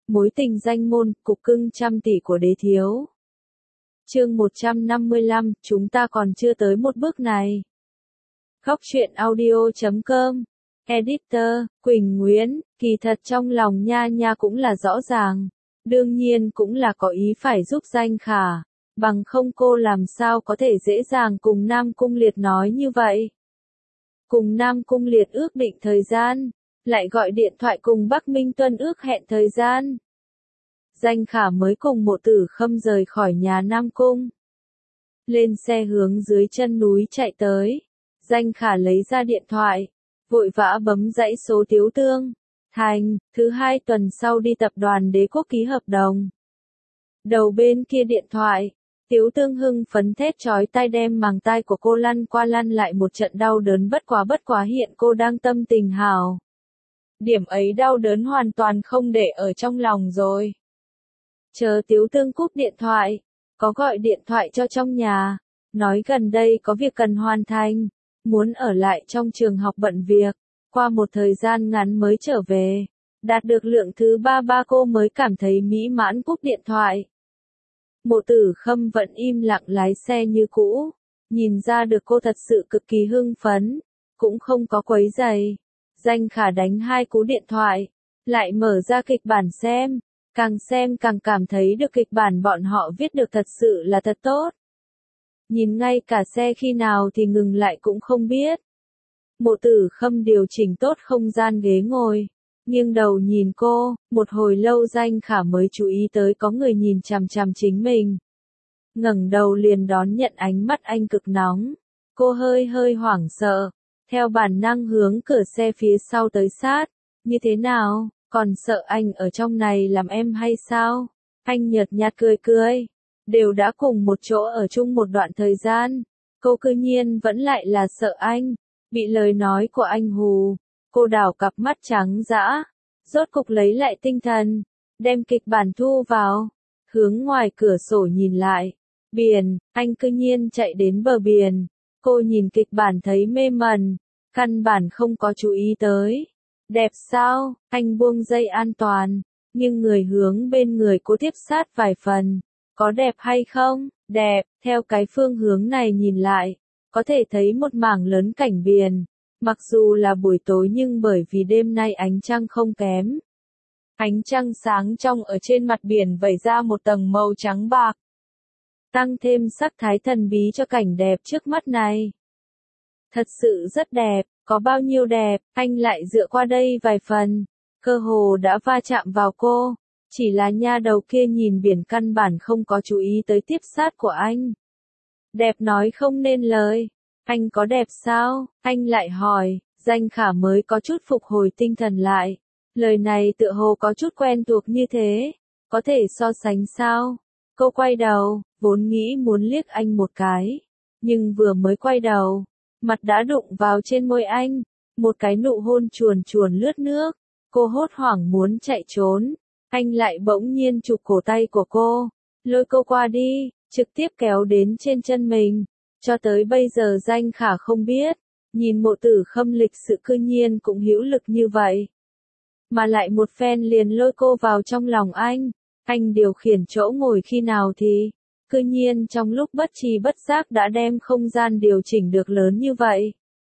Mối tình danh môn, cục cưng trăm tỷ của đế thiếu. Chương 155, chúng ta còn chưa tới một bước này. Góc truyện audio.com. Editor, Quỳnh Nguyễn, kỳ thật trong lòng Nha Nha cũng là rõ ràng. Đương nhiên cũng là có ý phải giúp Danh Khả. Bằng không cô làm sao có thể dễ dàng cùng Nam Cung Liệt nói như vậy. Cùng Nam Cung Liệt ước định thời gian, lại gọi điện thoại cùng Bắc Minh Tuân ước hẹn thời gian. Danh Khả mới cùng Mộ Tử Khâm rời khỏi nhà Nam Cung. Lên xe hướng dưới chân núi chạy tới. Danh Khả lấy ra điện thoại, vội vã bấm dãy số Tiếu Tương. Thành, thứ 2 tuần sau đi tập đoàn Đế Quốc ký hợp đồng. Đầu bên kia điện thoại, Tiếu Tương hưng phấn thét chói tai đem màng tai của cô lăn qua lăn lại một trận đau đớn bất quá hiện cô đang tâm tình hào. Điểm ấy đau đớn hoàn toàn không để ở trong lòng rồi. Chờ Tiếu Tương cúp điện thoại, có gọi điện thoại cho trong nhà, nói gần đây có việc cần hoàn thành, muốn ở lại trong trường học bận việc, qua một thời gian ngắn mới trở về. Đạt được lượng thứ 3 cô mới cảm thấy mỹ mãn cúp điện thoại. Mộ Tử Khâm vẫn im lặng lái xe như cũ, nhìn ra được cô thật sự cực kỳ hưng phấn, cũng không có quấy rầy. Danh Khả đánh 2 cú điện thoại, lại mở ra kịch bản xem càng cảm thấy được kịch bản bọn họ viết được thật sự là thật tốt. Nhìn ngay cả xe khi nào thì ngừng lại cũng không biết. Mộ Tử Khâm điều chỉnh tốt không gian ghế ngồi, nghiêng đầu nhìn cô, một hồi lâu Danh Khả mới chú ý tới có người nhìn chằm chằm chính mình. Ngẩng đầu liền đón nhận ánh mắt anh cực nóng, cô hơi hoảng sợ, theo bản năng hướng cửa xe phía sau tới sát. Như thế nào, còn sợ anh ở trong này làm em hay sao? Anh nhợt nhạt cười, đều đã cùng một chỗ ở chung một đoạn thời gian, cô cư nhiên vẫn lại là sợ anh, bị lời nói của anh hù. Cô đảo cặp mắt trắng dã, rốt cục lấy lại tinh thần, đem kịch bản thu vào, hướng ngoài cửa sổ nhìn lại. Biển, anh cư nhiên chạy đến bờ biển. Cô nhìn kịch bản thấy mê mẩn, căn bản không có chú ý tới. Đẹp sao? Anh buông dây an toàn, nhưng người hướng bên người cô tiếp sát vài phần. Có đẹp hay không? Đẹp, theo cái phương hướng này nhìn lại, có thể thấy một mảng lớn cảnh biển. Mặc dù là buổi tối nhưng bởi vì đêm nay ánh trăng không kém. Ánh trăng sáng trong ở trên mặt biển vẩy ra một tầng màu trắng bạc, tăng thêm sắc thái thần bí cho cảnh đẹp trước mắt này. Thật sự rất đẹp, có bao nhiêu đẹp, anh lại dựa qua đây vài phần, cơ hồ đã va chạm vào cô, chỉ là nha đầu kia nhìn biển căn bản không có chú ý tới tiếp sát của anh. Đẹp nói không nên lời. Anh có đẹp sao? Anh lại hỏi. Danh Khả mới có chút phục hồi tinh thần lại. Lời này tựa hồ có chút quen thuộc như thế. Có thể so sánh sao? Cô quay đầu, vốn nghĩ muốn liếc anh một cái. Nhưng vừa mới quay đầu, mặt đã đụng vào trên môi anh. Một cái nụ hôn chuồn lướt nước. Cô hốt hoảng muốn chạy trốn. Anh lại bỗng nhiên chụp cổ tay của cô, lôi cô qua đi, trực tiếp kéo đến trên chân mình. Cho tới bây giờ Danh Khả không biết, nhìn Mộ Tử Khâm lịch sự cư nhiên cũng hữu lực như vậy. Mà lại một phen liền lôi cô vào trong lòng anh điều khiển chỗ ngồi khi nào thì, cư nhiên trong lúc bất tri bất giác đã đem không gian điều chỉnh được lớn như vậy.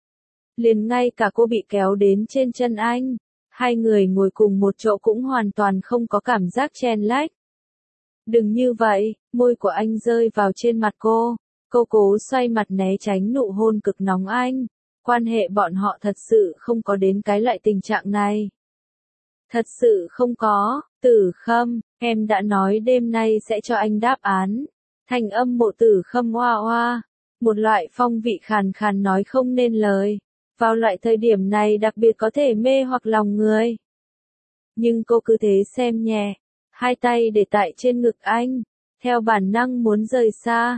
Liền ngay cả cô bị kéo đến trên chân anh, hai người ngồi cùng một chỗ cũng hoàn toàn không có cảm giác chen lách. Đừng như vậy, môi của anh rơi vào trên mặt cô cố xoay mặt né tránh nụ hôn cực nóng anh. Quan hệ bọn họ thật sự không có đến cái loại tình trạng này. Thật sự không có. Tử Khâm, em đã nói đêm nay sẽ cho anh đáp án. Thành âm Mộ Tử Khâm oa, một loại phong vị khàn khàn nói không nên lời. Vào loại thời điểm này đặc biệt có thể mê hoặc lòng người. Nhưng cô cứ thế xem nhẹ, hai tay để tại trên ngực anh, theo bản năng muốn rời xa.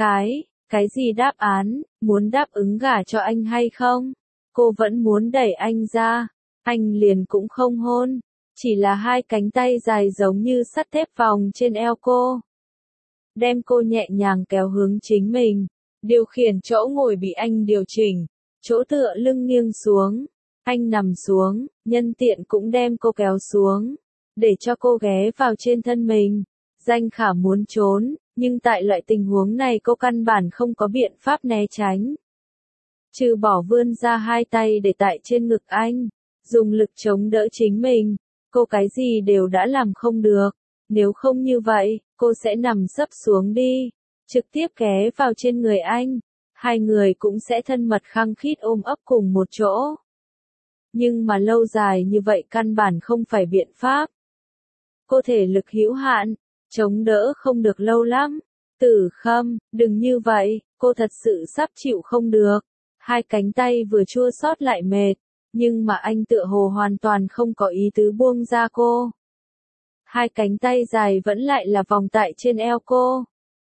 Cái gì đáp án, muốn đáp ứng gả cho anh hay không? Cô vẫn muốn đẩy anh ra, anh liền cũng không hôn, chỉ là hai cánh tay dài giống như sắt thép vòng trên eo cô. Đem cô nhẹ nhàng kéo hướng chính mình, điều khiển chỗ ngồi bị anh điều chỉnh, chỗ tựa lưng nghiêng xuống, anh nằm xuống, nhân tiện cũng đem cô kéo xuống. để cho cô ghé vào trên thân mình. Danh Khả muốn trốn, nhưng tại loại tình huống này cô căn bản không có biện pháp né tránh. Trừ bỏ vươn ra hai tay để tại trên ngực anh, dùng lực chống đỡ chính mình, cô cái gì đều đã làm không được. Nếu không như vậy, cô sẽ nằm sấp xuống đi, trực tiếp ghé vào trên người anh. Hai người cũng sẽ thân mật khăng khít ôm ấp cùng một chỗ. Nhưng mà lâu dài như vậy căn bản không phải biện pháp. Cô thể lực hữu hạn, chống đỡ không được lâu lắm. Tử Khâm, đừng như vậy, cô thật sự sắp chịu không được. Hai cánh tay vừa chua xót lại mệt, nhưng mà anh tựa hồ hoàn toàn không có ý tứ buông ra cô. Hai cánh tay dài vẫn lại là vòng tại trên eo cô.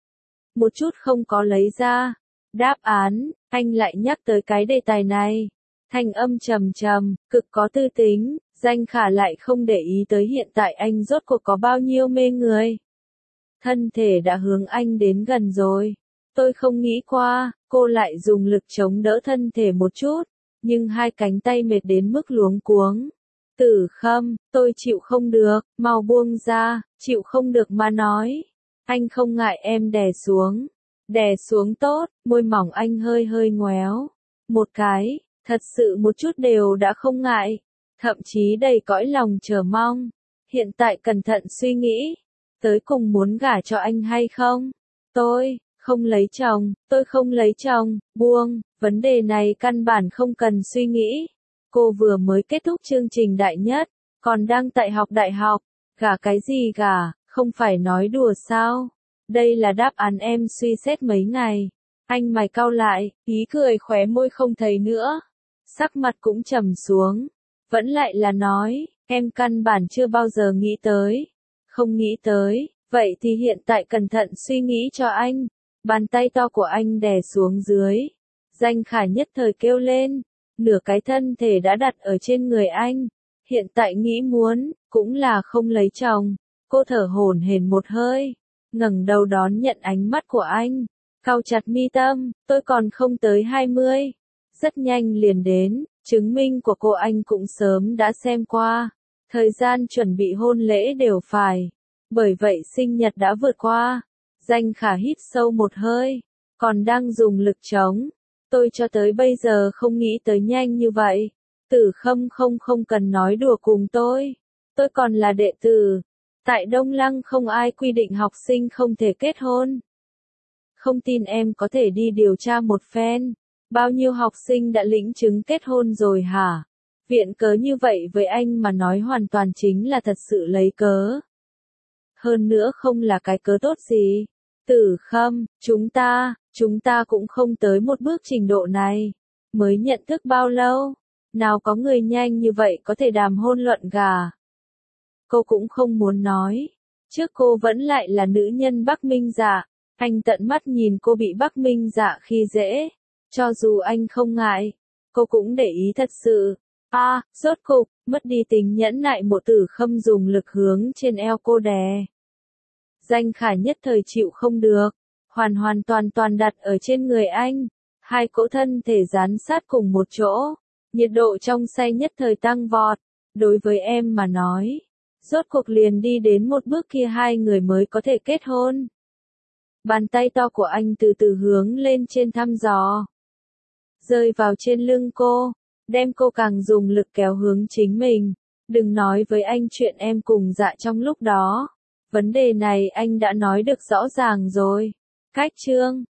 Một chút không có lấy ra. Đáp án, anh lại nhắc tới cái đề tài này. Thanh âm trầm trầm, cực có tư tính, Danh Khả lại không để ý tới hiện tại anh rốt cuộc có bao nhiêu mê người. Thân thể đã hướng anh đến gần rồi. Tôi không nghĩ qua, cô lại dùng lực chống đỡ thân thể một chút, nhưng hai cánh tay mệt đến mức luống cuống. Tử Khâm, tôi chịu không được, mau buông ra, chịu không được mà nói. Anh không ngại em đè xuống. Đè xuống tốt, môi mỏng anh hơi hơi ngoéo. Một cái, thật sự một chút đều đã không ngại. Thậm chí đầy cõi lòng chờ mong. Hiện tại cẩn thận suy nghĩ. Tới cùng muốn gả cho anh hay không? Tôi không lấy chồng, tôi không lấy chồng, buông, vấn đề này căn bản không cần suy nghĩ. Cô vừa mới kết thúc chương trình đại nhất, còn đang tại học đại học, gả cái gì gả, không phải nói đùa sao? Đây là đáp án em suy xét mấy ngày. Anh mày cau lại, ý cười khóe môi không thấy nữa. Sắc mặt cũng trầm xuống. Vẫn lại là nói, em căn bản chưa bao giờ nghĩ tới. Không nghĩ tới, vậy thì hiện tại cẩn thận suy nghĩ cho anh. Bàn tay to của anh đè xuống dưới. Danh Khả nhất thời kêu lên. Nửa cái thân thể đã đặt ở trên người anh. Hiện tại nghĩ muốn, cũng là không lấy chồng. Cô thở hổn hển một hơi. Ngẩng đầu đón nhận ánh mắt của anh. Cau chặt mi tâm, tôi còn không tới 20. Rất nhanh liền đến, chứng minh của cô anh cũng sớm đã xem qua. Thời gian chuẩn bị hôn lễ đều phải. Bởi vậy sinh nhật đã vượt qua. Danh Khả hít sâu một hơi. Còn đang dùng lực chống. Tôi cho tới bây giờ không nghĩ tới nhanh như vậy. Tử Khâm không cần nói đùa cùng tôi. Tôi còn là đệ tử. Tại Đông Lăng không ai quy định học sinh không thể kết hôn. Không tin em có thể đi điều tra một phen. Bao nhiêu học sinh đã lĩnh chứng kết hôn rồi hả? Viện cớ như vậy với anh mà nói hoàn toàn chính là thật sự lấy cớ. Hơn nữa không là cái cớ tốt gì. Tử Khâm, chúng ta cũng không tới một bước trình độ này. Mới nhận thức bao lâu? Nào có người nhanh như vậy có thể đàm hôn luận gả. Cô cũng không muốn nói. Trước cô vẫn lại là nữ nhân Bắc Minh Dạ. Anh tận mắt nhìn cô bị Bắc Minh Dạ khi dễ. Cho dù anh không ngại, cô cũng để ý thật sự. Rốt cục, mất đi tính nhẫn nại Mộ Tử Khâm dùng lực hướng trên eo cô đè. Danh Khả nhất thời chịu không được. Hoàn toàn đặt ở trên người anh. Hai cỗ thân thể dán sát cùng một chỗ. Nhiệt độ trong say nhất thời tăng vọt. Đối với em mà nói. Rốt cuộc liền đi đến một bước kia hai người mới có thể kết hôn. Bàn tay to của anh từ từ hướng lên trên thăm dò. Rơi vào trên lưng cô. Đem cô càng dùng lực kéo hướng chính mình. Đừng nói với anh chuyện em cùng Dạ trong lúc đó. Vấn đề này anh đã nói được rõ ràng rồi. Cách chương